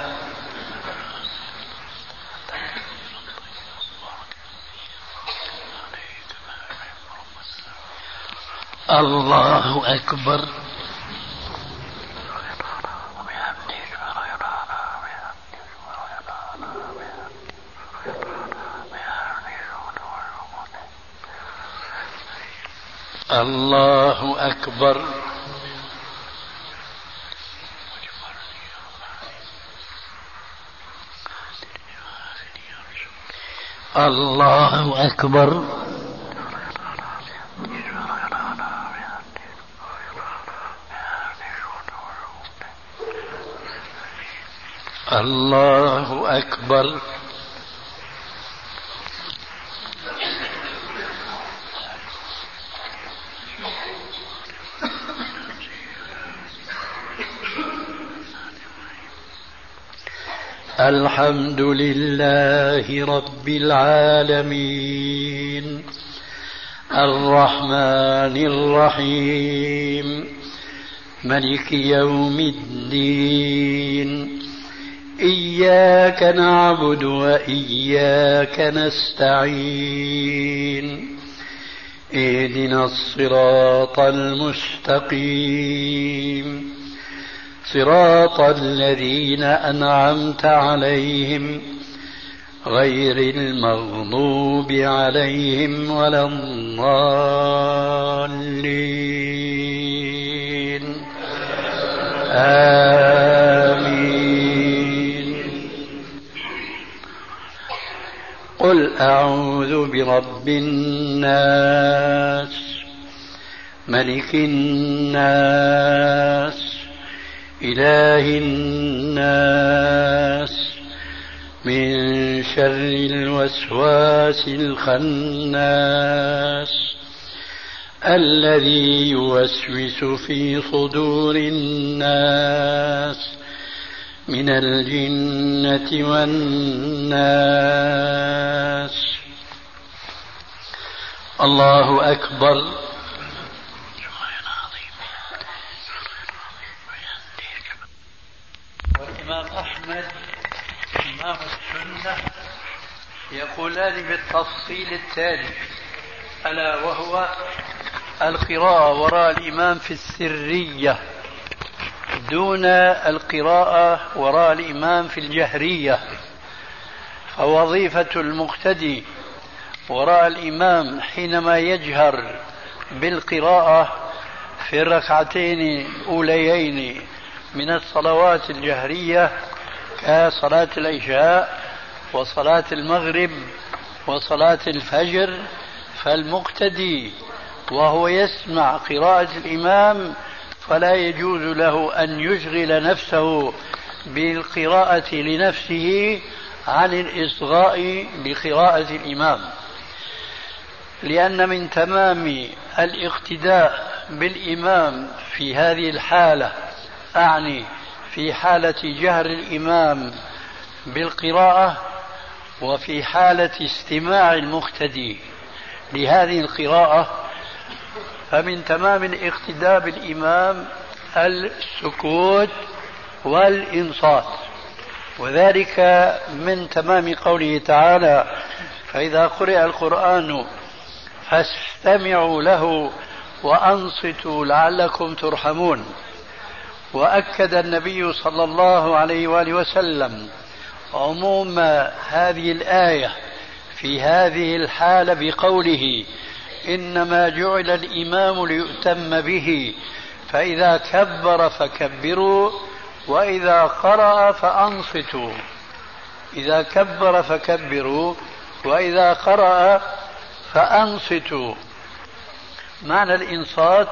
الله أكبر. الله أكبر. الله أكبر. الله أكبر. الحمد لله رب العالمين الرحمن الرحيم ملك يوم الدين إياك نعبد وإياك نستعين اهدنا الصراط المستقيم صراط الذين أنعمت عليهم غير المغضوب عليهم ولا الضالين آمين. قل أعوذ برب الناس ملك الناس إله الناس من شر الوسواس الخناس الذي يوسوس في صدور الناس من الجنة والناس. الله أكبر. والإمام أحمد إمام السنة يقولان بالتفصيل التالي ألا وهو القراءة وراء الإمام في السرية دون القراءة وراء الإمام في الجهرية. فوظيفة المقتدي وراء الإمام حينما يجهر بالقراءة في الركعتين الأوليين من الصلوات الجهرية كصلاة العشاء وصلاة المغرب وصلاة الفجر، فالمقتدي وهو يسمع قراءة الإمام فلا يجوز له أن يشغل نفسه بالقراءة لنفسه عن الإصغاء بقراءة الإمام، لأن من تمام الاقتداء بالإمام في هذه الحالة، أعني في حالة جهر الإمام بالقراءة وفي حالة استماع المقتدي لهذه القراءة، فمن تمام الاقتداء بالإمام السكوت والإنصات، وذلك من تمام قوله تعالى فإذا قرئ القرآن فاستمعوا له وأنصتوا لعلكم ترحمون. وأكد النبي صلى الله عليه وآله وسلم عموم هذه الآية في هذه الحالة بقوله إنما جعل الإمام ليؤتم به فإذا كبر فكبروا وإذا قرأ فأنصتوا. إذا كبر فكبروا وإذا قرأ فأنصتوا. معنى الإنصات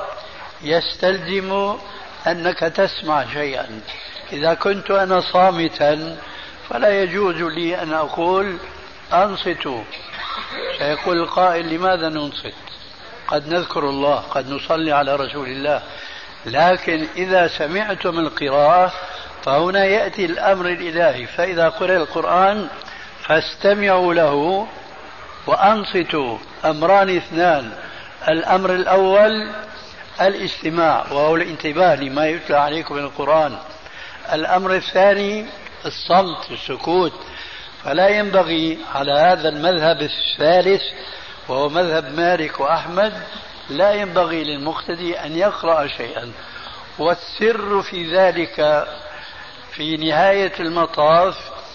يستلزم أنك تسمع شيئا. إذا كنت أنا صامتا فلا يجوز لي أن أقول أنصتوا. سيقول القائل لماذا ننصت؟ قد نذكر الله، قد نصلي على رسول الله. لكن إذا سمعتم القراءة فهنا يأتي الأمر الإلهي فإذا قرأ القرآن فاستمعوا له وأنصتوا. أمران اثنان: الأمر الأول الاستماع وهو الانتباه لما يتلى عليكم من القرآن. الأمر الثاني الصمت السكوت. فلا ينبغي على هذا المذهب الثالث وهو مذهب مالك وأحمد، لا ينبغي للمقتدي أن يقرأ شيئا. والسر في ذلك في نهاية المطاف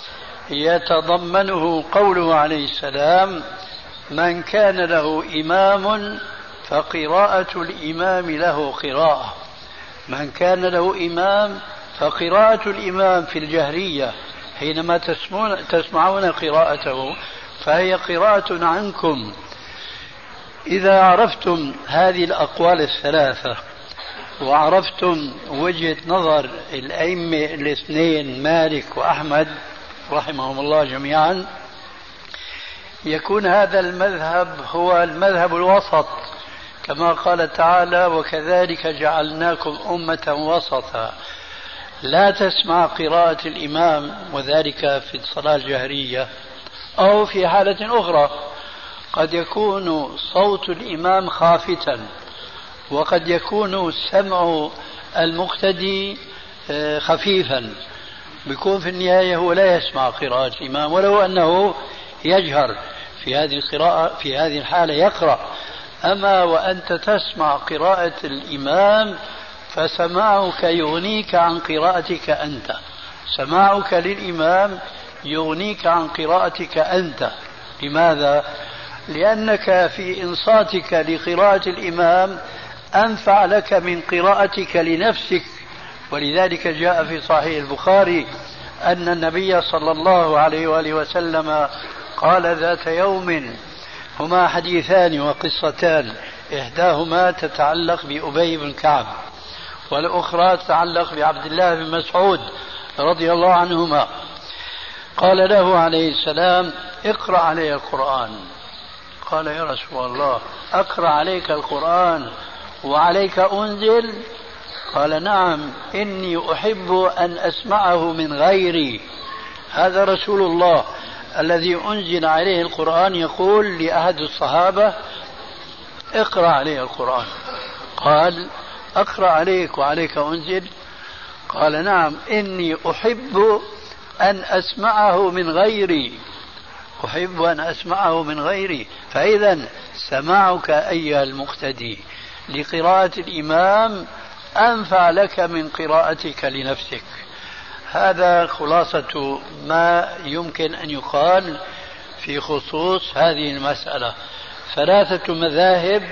يتضمنه قوله عليه السلام: من كان له إمام فقراءة الإمام له قراءة. من كان له إمام فقراءة الإمام في الجهرية حينما تسمعون قراءته فهي قراءة عنكم. إذا عرفتم هذه الأقوال الثلاثة وعرفتم وجهة نظر الأئمة الاثنين مالك وأحمد رحمهم الله جميعا، يكون هذا المذهب هو المذهب الوسط، كما قال تعالى: وكذلك جعلناكم أمة وسطا لا تسمع قراءة الإمام، وذلك في الصلاة الجهرية. أو في حالة أخرى قد يكون صوت الإمام خافتا، وقد يكون سمع المقتدي خفيفا، بيكون في النهاية هو لا يسمع قراءة الإمام ولو أنه يجهر في هذه القراءة، في هذه الحالة يقرأ. أما وأنت تسمع قراءة الإمام فسماعك يغنيك عن قراءتك أنت، سماعك للإمام يغنيك عن قراءتك أنت. لماذا؟ لأنك في إنصاتك لقراءة الإمام أنفع لك من قراءتك لنفسك. ولذلك جاء في صحيح البخاري أن النبي صلى الله عليه وآله وسلم قال ذات يوم: هما حديثان وقصتان، إحداهما تتعلق بأبي بن كعب والأخرى تتعلق بعبد الله بن مسعود رضي الله عنهما. قال له عليه السلام: اقرأ علي القرآن. قال: يا رسول الله، أقرأ عليك القرآن وعليك أنزل؟ قال: نعم، إني أحب أن أسمعه من غيري. هذا رسول الله الذي أنزل عليه القرآن يقول لأحد الصحابة: اقرأ عليه القرآن. قال: أقرأ عليك وعليك أنزل؟ قال: نعم، إني أحب أن أسمعه من غيري، أحب أن أسمعه من غيري. فإذا سماعك أيها المقتدي لقراءة الإمام أنفع لك من قراءتك لنفسك. هذا خلاصة ما يمكن أن يقال في خصوص هذه المسألة. 3 مذاهب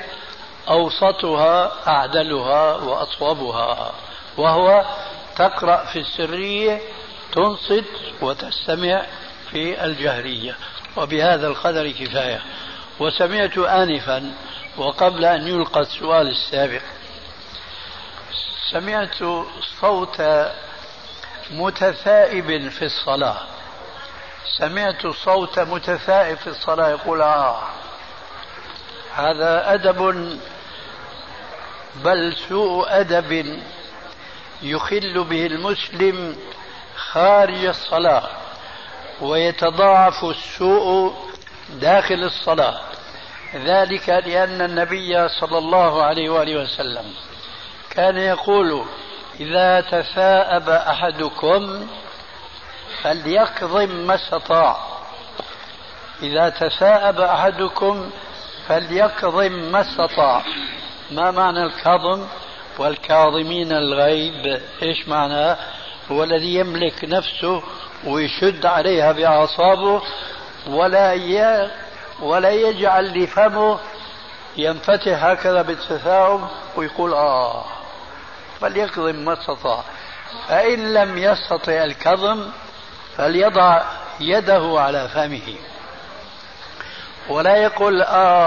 أوسطها أعدلها وأصوبها، وهو تقرأ في السرية، تنصت وتستمع في الجهرية. وبهذا القدر كفاية. وسمعت آنفا وقبل أن يلقى السؤال السابق، سمعت صوت متثائب في الصلاة، سمعت صوت متثائب في الصلاة يقول: هذا أدب، بل سوء أدب يخل به المسلم خارج الصلاة، ويتضاعف السوء داخل الصلاة. ذلك لأن النبي صلى الله عليه وآله وسلم كان يقول: إذا تثاءب أحدكم فليكظم ما استطاع. إذا تثاءب أحدكم فليكظم ما استطاع. ما معنى الكظم؟ والكاظمين الغيظ إيش معناه؟ هو الذي يملك نفسه ويشد عليها بأعصابه ولا يجعل لفمه ينفتح هكذا بالتثاؤب ويقول فليكظم ما استطاع. فإن لم يستطع الكظم فليضع يده على فمه ولا يقول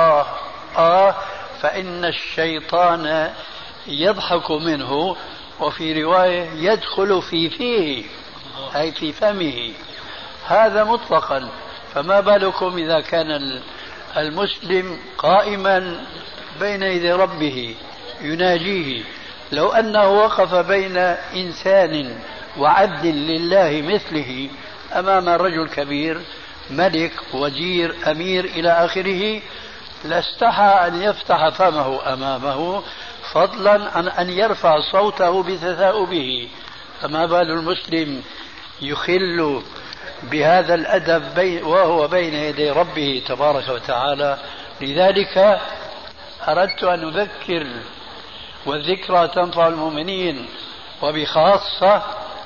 فإن الشيطان يضحك منه، وفي رواية يدخل في فيه أي في فمه. هذا مطلقا. فما بالكم إذا كان المسلم قائما بين يدي ربه يناجيه؟ لو أنه وقف بين إنسان وعبد لله مثله أمام رجل كبير، ملك، وزير، أمير إلى آخره، لاستحى أن يفتح فمه أمامه، فضلا عن أن يرفع صوته بتثاؤبه. فما بال المسلم يخل بهذا الأدب وهو بين يدي ربه تبارك وتعالى؟ لذلك أردت أن أذكر، والذكرى تنفع المؤمنين، وبخاصة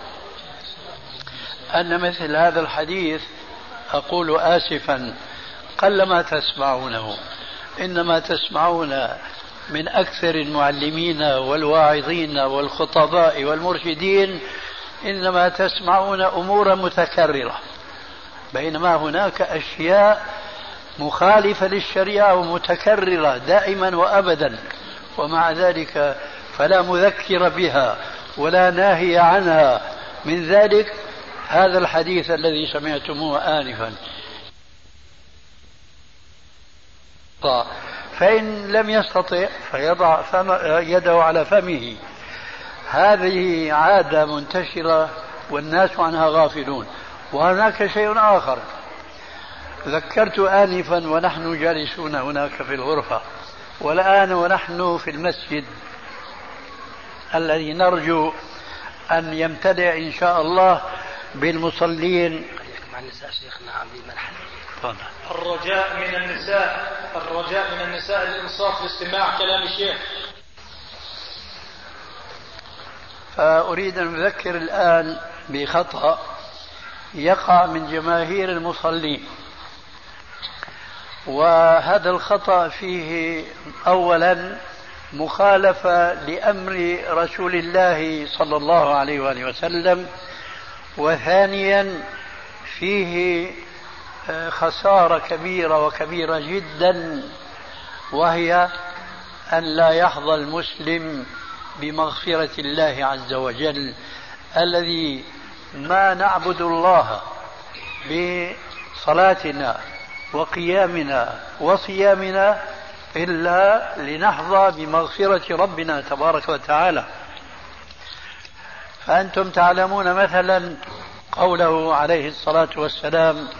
أن مثل هذا الحديث أقول آسفا قلما تسمعونه، إنما تسمعون من أكثر المعلمين والواعظين والخطباء والمرشدين، إنما تسمعون أمورا متكررة، بينما هناك أشياء مخالفة للشريعة ومتكررة دائما وأبدا. ومع ذلك فلا مذكر بها ولا ناهي عنها من ذلك هذا الحديث الذي سمعتموه آنفا. فإن لم يستطع فيضع يده على فمه. هذه عادة منتشرة والناس عنها غافلون. وهناك شيء آخر ذكرت آنفا ونحن جالسون هناك في الغرفة، والآن ونحن في المسجد الذي نرجو أن يمتلئ إن شاء الله بالمصلين. الرجاء من النساء الإنصات لاستماع كلام الشيخ. فأريد أن أذكر الآن بخطأ يقع من جماهير المصلين، وهذا الخطأ فيه أولا مخالفة لأمر رسول الله صلى الله عليه وآله وسلم، وثانيا فيه خسارة كبيرة وكبيرة جدا، وهي أن لا يحظى المسلم بمغفرة الله عز وجل الذي ما نعبد الله بصلاتنا وقيامنا وصيامنا إلا لنحظى بمغفرة ربنا تبارك وتعالى. فأنتم تعلمون مثلا قوله عليه الصلاة والسلام: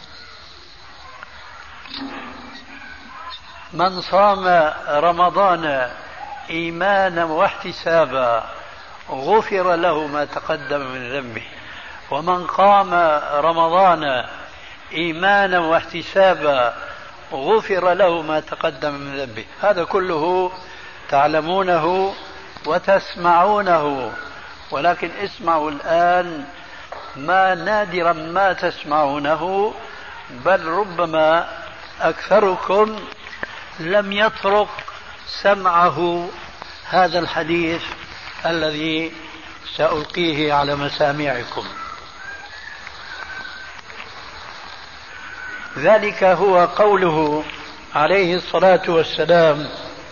من صام رمضان إيمانا واحتسابا غفر له ما تقدم من ذنبه، ومن قام رمضان إيمانا واحتسابا غفر له ما تقدم من ذنبه. هذا كله تعلمونه وتسمعونه، ولكن اسمعوا الآن ما نادرا ما تسمعونه، بل ربما أكثركم لم يطرق سمعه هذا الحديث الذي سألقيه على مسامعكم. ذلك هو قوله عليه الصلاة والسلام،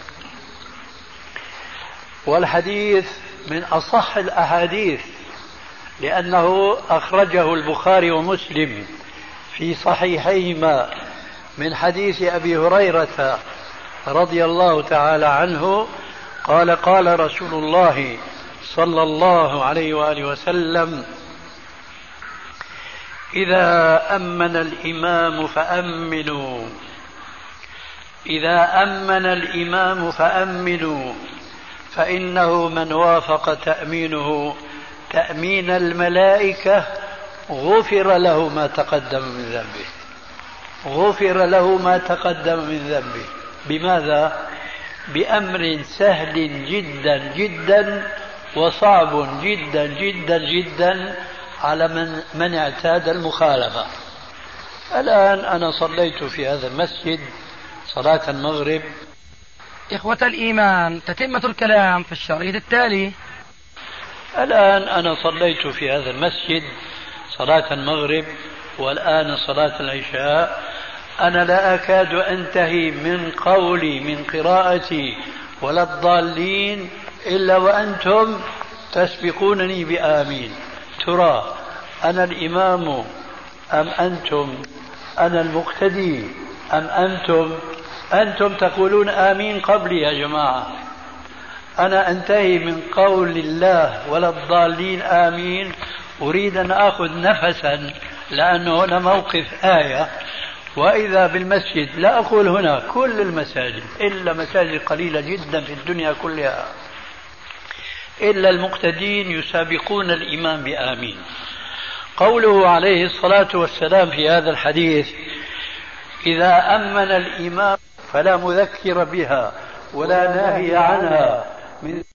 والحديث من أصح الأحاديث لأنه أخرجه البخاري ومسلم في صحيحيهما من حديث أبي هريرة رضي الله تعالى عنه قال: قال رسول الله صلى الله عليه وآله وسلم: إذا أمن الإمام فأمنوا، إذا أمن الإمام فأمنوا، فإنه من وافق تأمينه تأمين الملائكة غفر له ما تقدم من ذنبه، غفر له ما تقدم من ذنبه. بماذا؟ بأمر سهل جدا جدا وصعب جدا جدا جدا على من اعتاد المخالفة. الآن أنا صليت في هذا المسجد صلاة المغرب. إخوة الإيمان، تتمة الكلام في الشريط التالي. الآن أنا صليت في هذا المسجد صلاة المغرب، والآن صلاة العشاء. أنا لا أكاد أنتهي من قولي من قراءتي ولا الضالين إلا وأنتم تسبقونني بآمين. ترى أنا الإمام أم أنتم؟ أنا المقتدي أم أنتم؟ أنتم تقولون آمين قبلي يا جماعة. أنا أنتهي من قول الله ولا الضالين آمين، أريد أن أخذ نفسا لأنه هنا موقف آية، وإذا بالمسجد لا أقول هنا كل المساجد إلا مساجد قليلة جدا في الدنيا كلها إلا المقتدين يسابقون الإمام بآمين. قوله عليه الصلاة والسلام في هذا الحديث: إذا أمن الإمام فلا مذكر بها ولا ناهي عنها من